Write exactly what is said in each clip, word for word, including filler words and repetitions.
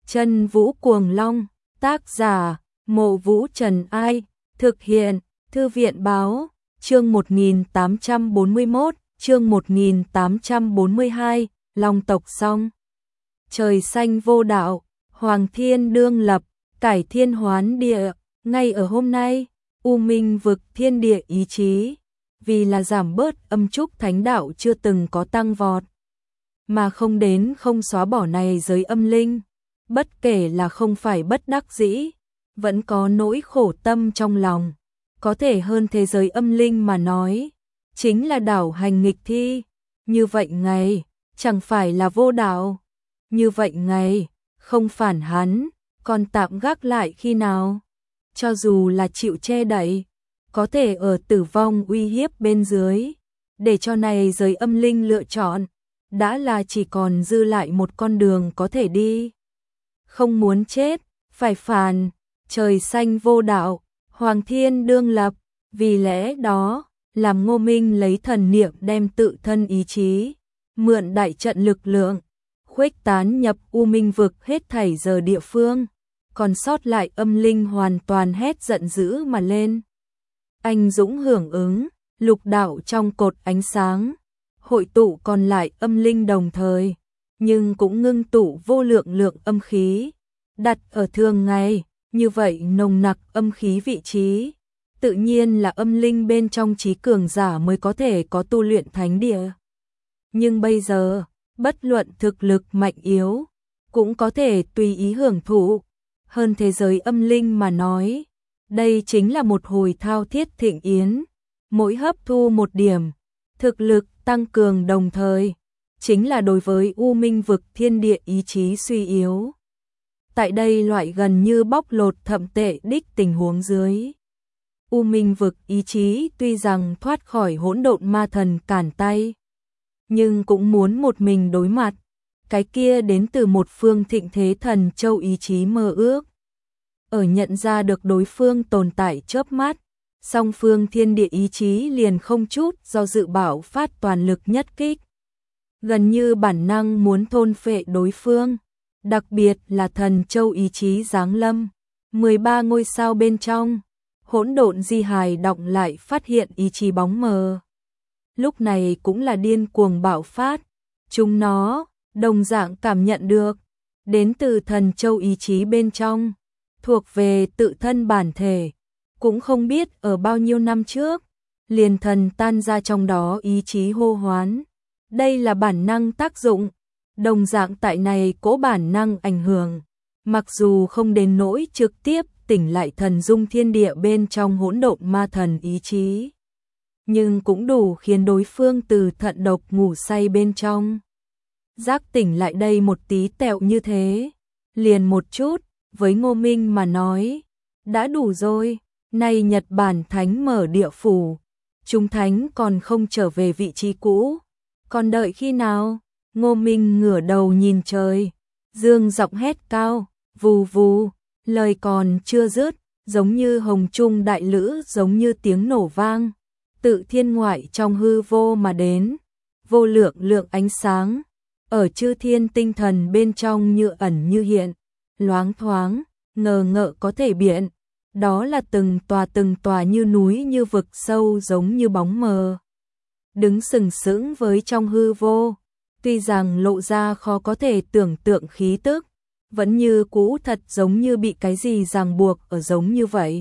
Chân Vũ Cuồng Long, tác giả, Mộ Vũ Trần Ai, thực hiện, Thư viện Báo, chương một nghìn tám trăm bốn mươi mốt, chương một nghìn tám trăm bốn mươi hai, Long tộc xong. Trời xanh vô đạo, Hoàng Thiên đương lập, cải thiên hoán địa, ngay ở hôm nay, U Minh vực thiên địa ý chí, vì là giảm bớt âm trúc thánh đạo chưa từng có tăng vọt, mà không đến không xóa bỏ này giới âm linh, bất kể là không phải bất đắc dĩ, vẫn có nỗi khổ tâm trong lòng, có thể hơn thế giới âm linh mà nói, chính là đảo hành nghịch thi, như vậy ngày, chẳng phải là vô đạo, như vậy ngày, không phản hắn, còn tạm gác lại khi nào, cho dù là chịu che đậy, có thể ở tử vong uy hiếp bên dưới, để cho này giới âm linh lựa chọn, đã là chỉ còn dư lại một con đường có thể đi. Không muốn chết, phải phản, trời xanh vô đạo, Hoàng Thiên đương lập, vì lẽ đó, làm Ngô Minh lấy thần niệm đem tự thân ý chí, mượn đại trận lực lượng, khuếch tán nhập U Minh vực hết thảy giờ địa phương, còn sót lại âm linh hoàn toàn hét giận dữ mà lên. Anh dũng hưởng ứng, lục đạo trong cột ánh sáng, hội tụ còn lại âm linh đồng thời, nhưng cũng ngưng tụ vô lượng lượng âm khí, đặt ở thường ngày, như vậy nồng nặc âm khí vị trí, tự nhiên là âm linh bên trong trí cường giả mới có thể có tu luyện thánh địa. Nhưng bây giờ, bất luận thực lực mạnh yếu, cũng có thể tùy ý hưởng thụ, hơn thế giới âm linh mà nói, đây chính là một hồi thao thiết thịnh yến, mỗi hấp thu một điểm, thực lực tăng cường đồng thời, chính là đối với U Minh vực thiên địa ý chí suy yếu. Tại đây loại gần như bóc lột thậm tệ đích tình huống dưới. U Minh vực ý chí tuy rằng thoát khỏi hỗn độn ma thần cản tay, nhưng cũng muốn một mình đối mặt, cái kia đến từ một phương thịnh thế thần châu ý chí mơ ước. Ở nhận ra được đối phương tồn tại chớp mắt, song phương thiên địa ý chí liền không chút do dự bảo phát toàn lực nhất kích. Gần như bản năng muốn thôn phệ đối phương, đặc biệt là thần châu ý chí giáng lâm, mười ba ngôi sao bên trong, hỗn độn di hài động lại phát hiện ý chí bóng mờ. Lúc này cũng là điên cuồng bạo phát, chúng nó đồng dạng cảm nhận được, đến từ thần châu ý chí bên trong, thuộc về tự thân bản thể, cũng không biết ở bao nhiêu năm trước, liền thần tan ra trong đó ý chí hô hoán. Đây là bản năng tác dụng, đồng dạng tại này cố bản năng ảnh hưởng, mặc dù không đến nỗi trực tiếp tỉnh lại thần dung thiên địa bên trong hỗn độn ma thần ý chí, nhưng cũng đủ khiến đối phương từ thận độc ngủ say bên trong. Giác tỉnh lại đây một tí tẹo như thế, liền một chút, với Ngô Minh mà nói, đã đủ rồi, nay Nhật Bản Thánh mở địa phủ, chúng thánh còn không trở về vị trí cũ, còn đợi khi nào? Ngô Minh ngửa đầu nhìn trời, dương giọng hét cao, vù vù, lời còn chưa dứt, giống như hồng trung đại lữ giống như tiếng nổ vang, tự thiên ngoại trong hư vô mà đến, vô lượng lượng ánh sáng, ở chư thiên tinh thần bên trong như ẩn như hiện, loáng thoáng, ngờ ngợ có thể biện, đó là từng tòa từng tòa như núi như vực sâu giống như bóng mờ. Đứng sừng sững với trong hư vô, tuy rằng lộ ra khó có thể tưởng tượng khí tức, vẫn như cũ thật giống như bị cái gì ràng buộc ở giống như vậy.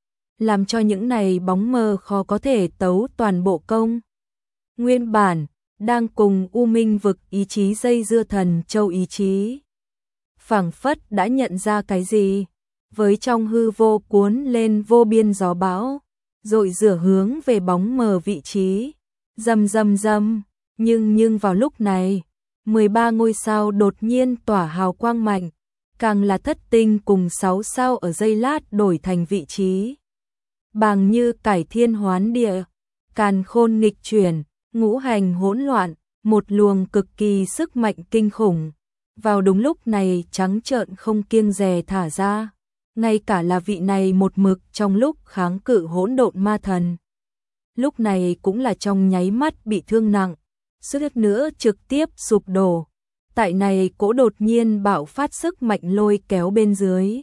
Làm cho những này bóng mờ khó có thể tấu toàn bộ công. Nguyên bản, đang cùng U Minh vực ý chí dây dưa thần châu ý chí. Phảng phất đã nhận ra cái gì, với trong hư vô cuốn lên vô biên gió bão, rồi rửa hướng về bóng mờ vị trí. Rầm rầm rầm, nhưng nhưng vào lúc này, mười ba ngôi sao đột nhiên tỏa hào quang mạnh, càng là thất tinh cùng sáu sao ở giây lát đổi thành vị trí. Bàng như cải thiên hoán địa, càn khôn nghịch chuyển, ngũ hành hỗn loạn, một luồng cực kỳ sức mạnh kinh khủng. Vào đúng lúc này trắng trợn không kiêng dè thả ra, ngay cả là vị này một mực trong lúc kháng cự hỗn độn ma thần. Lúc này cũng là trong nháy mắt bị thương nặng, suýt nữa trực tiếp sụp đổ, Tại này cỗ đột nhiên bạo phát sức mạnh lôi kéo bên dưới.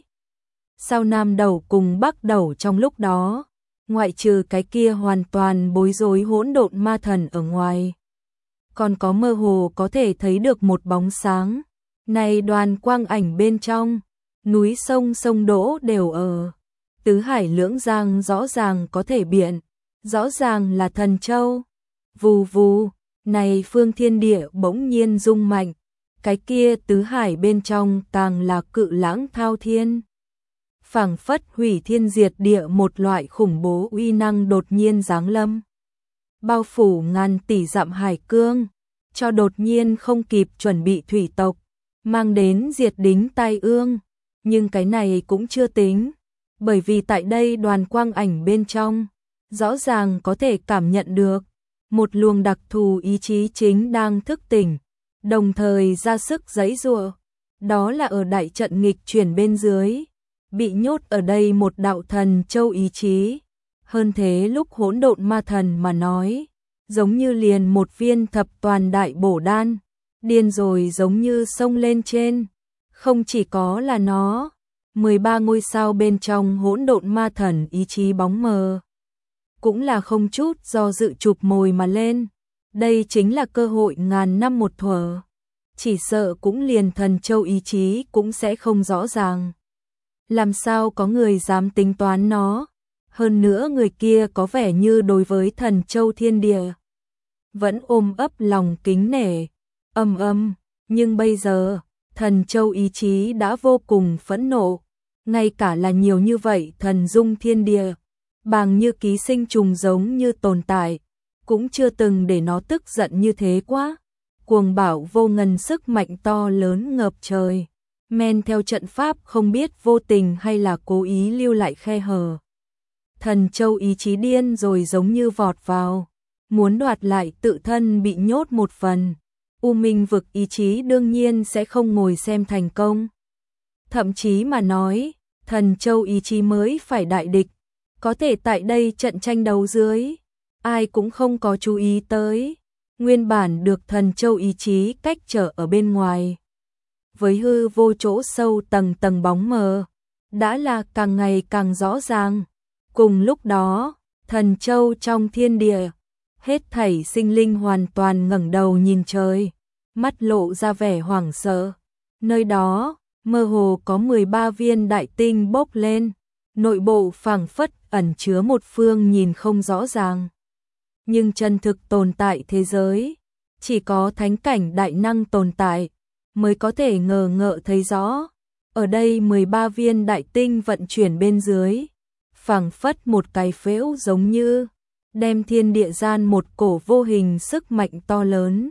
Sao Nam Đầu cùng Bắc Đầu trong lúc đó, ngoại trừ cái kia hoàn toàn bối rối hỗn độn ma thần ở ngoài, còn có mơ hồ có thể thấy được một bóng sáng. Này đoàn quang ảnh bên trong, núi sông sông đỗ đều ở. Tứ hải lưỡng giang rõ ràng có thể biện, rõ ràng là thần châu. Vù vù, này phương thiên địa bỗng nhiên rung mạnh, cái kia tứ hải bên trong càng là cự lãng thao thiên. Phảng phất hủy thiên diệt địa một loại khủng bố uy năng đột nhiên giáng lâm. Bao phủ ngàn tỷ dặm hải cương, cho đột nhiên không kịp chuẩn bị thủy tộc, mang đến diệt đính tai ương. Nhưng cái này cũng chưa tính, bởi vì tại đây đoàn quang ảnh bên trong, rõ ràng có thể cảm nhận được một luồng đặc thù ý chí chính đang thức tỉnh, đồng thời ra sức giãy giụa. Đó là ở đại trận nghịch chuyển bên dưới, bị nhốt ở đây một đạo thần châu ý chí. Hơn thế lúc hỗn độn ma thần mà nói, giống như liền một viên thập toàn đại bổ đan, điên rồi giống như sông lên trên. Không chỉ có là nó, mười ba ngôi sao bên trong hỗn độn ma thần ý chí bóng mờ, cũng là không chút do dự chụp mồi mà lên. Đây chính là cơ hội ngàn năm một thuở, chỉ sợ cũng liền thần châu ý chí cũng sẽ không rõ ràng. Làm sao có người dám tính toán nó? Hơn nữa người kia có vẻ như đối với thần châu thiên địa vẫn ôm ấp lòng kính nể. Âm âm, nhưng bây giờ, thần châu ý chí đã vô cùng phẫn nộ, ngay cả là nhiều như vậy thần dung thiên địa, bàng như ký sinh trùng giống như tồn tại, cũng chưa từng để nó tức giận như thế quá. Cuồng bạo vô ngần sức mạnh to lớn ngập trời, men theo trận pháp không biết vô tình hay là cố ý lưu lại khe hở. Thần châu ý chí điên rồi giống như vọt vào, muốn đoạt lại tự thân bị nhốt một phần. U Minh vực ý chí đương nhiên sẽ không ngồi xem thành công. Thậm chí mà nói, thần châu ý chí mới phải đại địch. Có thể tại đây trận tranh đấu dưới, ai cũng không có chú ý tới. Nguyên bản được thần châu ý chí cách trở ở bên ngoài, với hư vô chỗ sâu tầng tầng bóng mờ, đã là càng ngày càng rõ ràng. Cùng lúc đó, thần châu trong thiên địa, hết thảy sinh linh hoàn toàn ngẩng đầu nhìn trời, mắt lộ ra vẻ hoảng sợ. Nơi đó, mơ hồ có mười ba viên đại tinh bốc lên, nội bộ phảng phất ẩn chứa một phương nhìn không rõ ràng, nhưng chân thực tồn tại thế giới, chỉ có thánh cảnh đại năng tồn tại mới có thể ngờ ngợ thấy rõ. Ở đây mười ba viên đại tinh vận chuyển bên dưới, phảng phất một cái phễu giống như đem thiên địa gian một cổ vô hình sức mạnh to lớn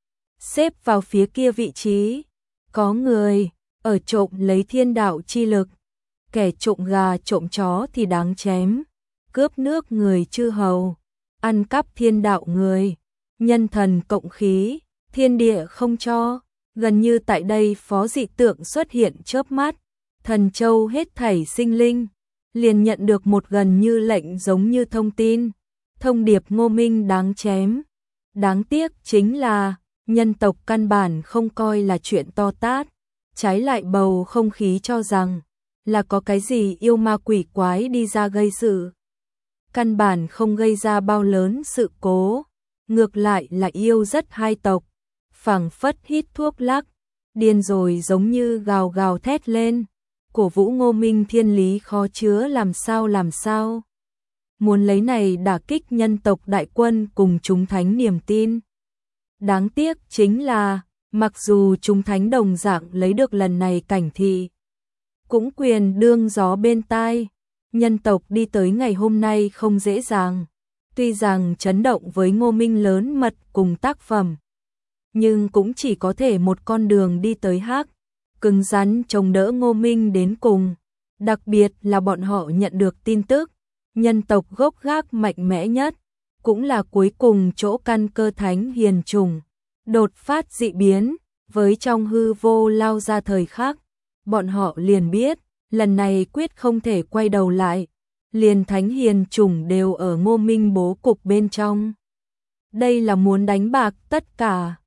xếp vào phía kia vị trí. Có người ở trộm lấy thiên đạo chi lực, kẻ trộm gà trộm chó thì đáng chém, cướp nước người chư hầu, ăn cắp thiên đạo người, nhân thần cộng khí, thiên địa không cho. Gần như tại đây phó dị tượng xuất hiện chớp mắt, thần châu hết thảy sinh linh liền nhận được một gần như lệnh giống như thông tin, thông điệp Ngô Minh đáng chém. Đáng tiếc chính là nhân tộc căn bản không coi là chuyện to tát, trái lại bầu không khí cho rằng là có cái gì yêu ma quỷ quái đi ra gây sự. Căn bản không gây ra bao lớn sự cố, ngược lại là yêu rất hai tộc, phảng phất hít thuốc lắc, điên rồi giống như gào gào thét lên, cổ vũ Ngô Minh thiên lý khó chứa làm sao làm sao. Muốn lấy này đả kích nhân tộc đại quân cùng chúng thánh niềm tin. Đáng tiếc chính là, mặc dù chúng thánh đồng dạng lấy được lần này cảnh thị, cũng quyền đương gió bên tai, nhân tộc đi tới ngày hôm nay không dễ dàng. Tuy rằng chấn động với Ngô Minh lớn mật cùng tác phẩm, nhưng cũng chỉ có thể một con đường đi tới hắc, cứng rắn chống đỡ Ngô Minh đến cùng. Đặc biệt là bọn họ nhận được tin tức, nhân tộc gốc gác mạnh mẽ nhất, cũng là cuối cùng chỗ căn cơ thánh hiền trùng, đột phát dị biến, với trong hư vô lao ra thời khắc, bọn họ liền biết, lần này quyết không thể quay đầu lại, liền thánh hiền trùng đều ở Ngô Minh bố cục bên trong. Đây là muốn đánh bạc tất cả,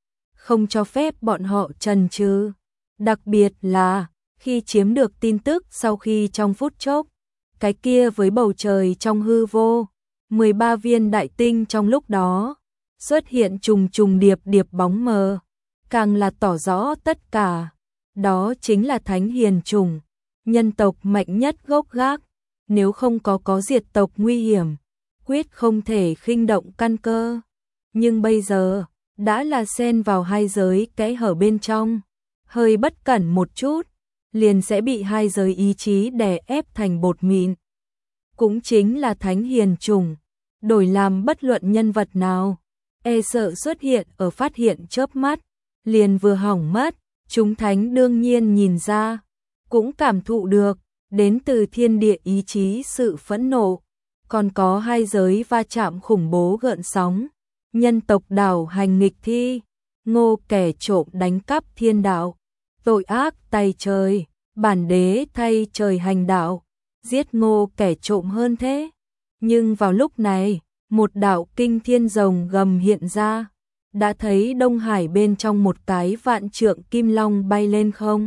không cho phép bọn họ chần chừ. Đặc biệt là khi chiếm được tin tức sau khi trong phút chốc, cái kia với bầu trời trong hư vô, mười ba viên đại tinh trong lúc đó xuất hiện trùng trùng điệp điệp bóng mờ, càng là tỏ rõ tất cả. Đó chính là Thánh Hiền chủng, nhân tộc mạnh nhất gốc gác, nếu không có có diệt tộc nguy hiểm, quyết không thể khinh động căn cơ. Nhưng bây giờ, đã là xen vào hai giới kẽ hở bên trong, hơi bất cẩn một chút, liền sẽ bị hai giới ý chí đè ép thành bột mịn. Cũng chính là Thánh Hiền chủng, đổi làm bất luận nhân vật nào, e sợ xuất hiện ở phát hiện chớp mắt, liền vừa hỏng mất. Chúng thánh đương nhiên nhìn ra, cũng cảm thụ được, đến từ thiên địa ý chí sự phẫn nộ, còn có hai giới va chạm khủng bố gợn sóng, nhân tộc đảo hành nghịch thi, Ngô kẻ trộm đánh cắp thiên đạo, tội ác tay trời, bản đế thay trời hành đạo, giết Ngô kẻ trộm hơn thế. Nhưng vào lúc này, một đạo kinh thiên rồng gầm hiện ra, đã thấy Đông Hải bên trong một cái vạn trượng kim long bay lên không.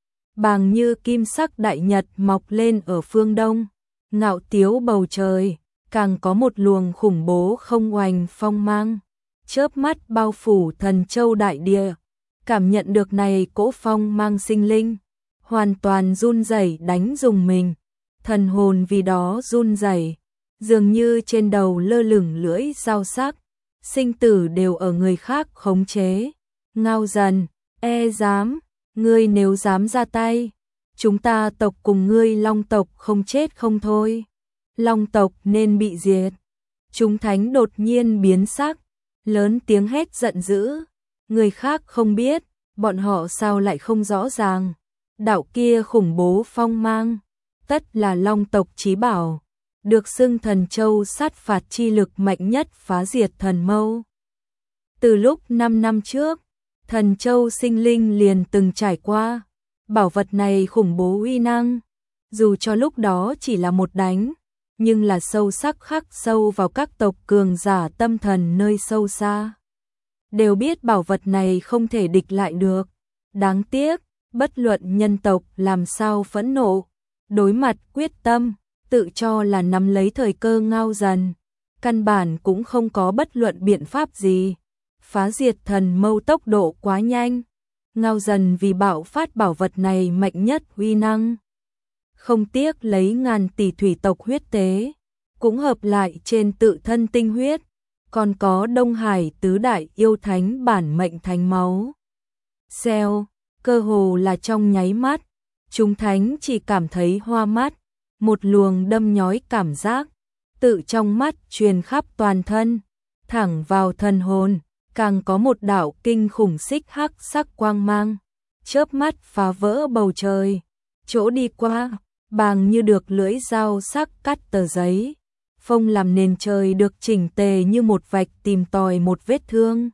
Bàng như kim sắc đại nhật mọc lên ở phương đông, ngạo tiếu bầu trời, càng có một luồng khủng bố không oanh phong mang, chớp mắt bao phủ thần châu đại địa. Cảm nhận được này cỗ phong mang sinh linh, hoàn toàn run rẩy đánh dùng mình, thần hồn vì đó run rẩy, dường như trên đầu lơ lửng lưỡi dao sắc. Sinh tử đều ở người khác khống chế. Ngao Dần, e dám, ngươi nếu dám ra tay, chúng ta tộc cùng ngươi Long tộc không chết không thôi. Long tộc nên bị diệt. Chúng thánh đột nhiên biến sắc, lớn tiếng hét giận dữ. Người khác không biết, bọn họ sao lại không rõ ràng. Đạo kia khủng bố phong mang, tất là Long tộc chí bảo, được xưng thần châu sát phạt chi lực mạnh nhất phá diệt thần mâu. Từ lúc năm năm trước, thần châu sinh linh liền từng trải qua, bảo vật này khủng bố uy năng, dù cho lúc đó chỉ là một đánh, nhưng là sâu sắc khắc sâu vào các tộc cường giả tâm thần nơi sâu xa. Đều biết bảo vật này không thể địch lại được, đáng tiếc, bất luận nhân tộc làm sao phẫn nộ, đối mặt quyết tâm, tự cho là nắm lấy thời cơ Ngao Dần, căn bản cũng không có bất luận biện pháp gì. Phá diệt thần mâu tốc độ quá nhanh, Ngao Dần vì bạo phát bảo vật này mạnh nhất uy năng, không tiếc lấy ngàn tỷ thủy tộc huyết tế, cũng hợp lại trên tự thân tinh huyết, còn có Đông Hải tứ đại yêu thánh bản mệnh thánh máu. Xeo, cơ hồ là trong nháy mắt, chúng thánh chỉ cảm thấy hoa mắt, một luồng đâm nhói cảm giác, tự trong mắt truyền khắp toàn thân, thẳng vào thần hồn, càng có một đạo kinh khủng xích hắc sắc quang mang, chớp mắt phá vỡ bầu trời, chỗ đi qua, bàng như được lưỡi dao sắc cắt tờ giấy, phông làm nền trời được chỉnh tề như một vạch tìm tòi một vết thương.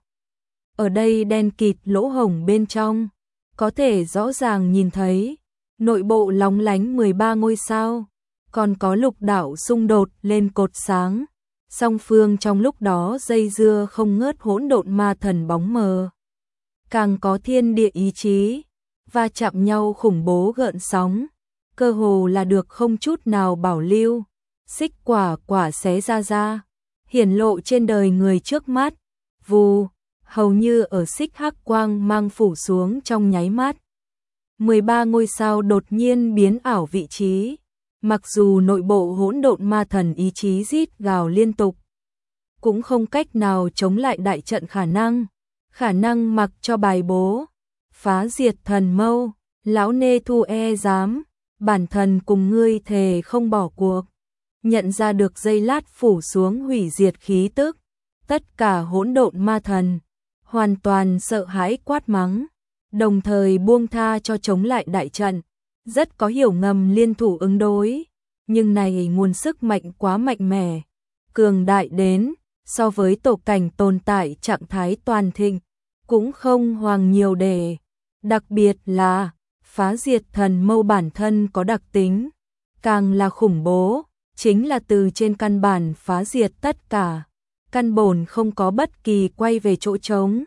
Ở đây đen kịt lỗ hổng bên trong, có thể rõ ràng nhìn thấy, nội bộ lóng lánh mười ba ngôi sao, còn có lục đạo xung đột lên cột sáng, song phương trong lúc đó dây dưa không ngớt hỗn độn ma thần bóng mờ. Càng có thiên địa ý chí, va chạm nhau khủng bố gợn sóng, cơ hồ là được không chút nào bảo lưu, xích quả quả xé ra ra, hiển lộ trên đời người trước mắt, vù, hầu như ở xích hắc quang mang phủ xuống trong nháy mắt. mười ba ngôi sao đột nhiên biến ảo vị trí, mặc dù nội bộ hỗn độn ma thần ý chí rít gào liên tục, cũng không cách nào chống lại đại trận khả năng, khả năng mặc cho bài bố, phá diệt thần mâu, lão nê thu e dám, bản thần cùng ngươi thề không bỏ cuộc. Nhận ra được giây lát phủ xuống hủy diệt khí tức, tất cả hỗn độn ma thần hoàn toàn sợ hãi quát mắng, đồng thời buông tha cho chống lại đại trận, rất có hiểu ngầm liên thủ ứng đối, nhưng này nguồn sức mạnh quá mạnh mẽ, cường đại đến, so với tổ cảnh tồn tại trạng thái toàn thịnh, cũng không hoàng nhiều đề, đặc biệt là phá diệt thần mâu bản thân có đặc tính, càng là khủng bố, chính là từ trên căn bản phá diệt tất cả, căn bổn không có bất kỳ quay về chỗ trống,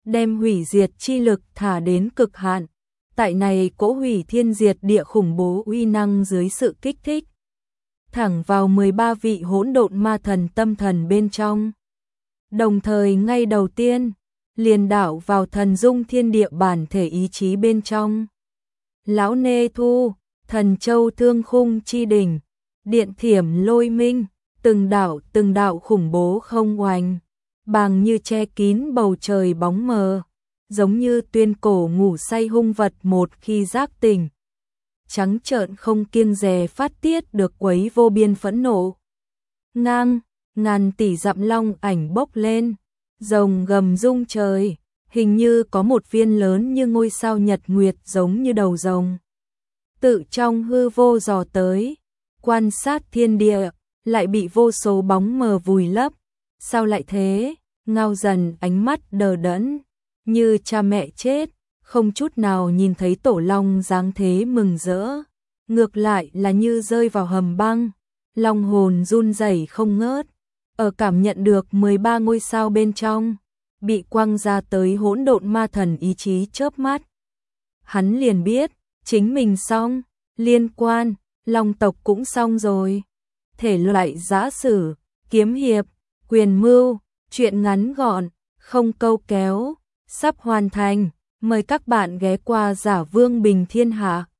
đem hủy diệt chi lực thả đến cực hạn. Tại này cỗ hủy thiên diệt địa khủng bố uy năng dưới sự kích thích, thẳng vào mười ba vị hỗn độn ma thần tâm thần bên trong. Đồng thời ngay đầu tiên, liền đảo vào thần dung thiên địa bản thể ý chí bên trong. Lão nê thu, thần châu thương khung chi đỉnh, điện thiểm lôi minh, từng đạo từng đạo khủng bố không oanh, bàng như che kín bầu trời bóng mờ, giống như tuyên cổ ngủ say hung vật một khi giác tỉnh. Trắng trợn không kiêng dè phát tiết được quấy vô biên phẫn nộ. Ngang, ngàn tỷ dặm long ảnh bốc lên, rồng gầm rung trời, hình như có một viên lớn như ngôi sao nhật nguyệt giống như đầu rồng. Tự trong hư vô dò tới, quan sát thiên địa, lại bị vô số bóng mờ vùi lấp. Sao lại thế? Ngao Dần ánh mắt đờ đẫn, như cha mẹ chết, không chút nào nhìn thấy tổ long dáng thế mừng rỡ. Ngược lại là như rơi vào hầm băng, long hồn run rẩy không ngớt, ở cảm nhận được mười ba ngôi sao bên trong, bị quăng ra tới hỗn độn ma thần ý chí chớp mắt. Hắn liền biết, chính mình xong, liên quan, long tộc cũng xong rồi. Thể loại giã sử, kiếm hiệp, quyền mưu, truyện ngắn gọn, không câu kéo, sắp hoàn thành. Mời các bạn ghé qua Giả Vương Bình Thiên Hạ.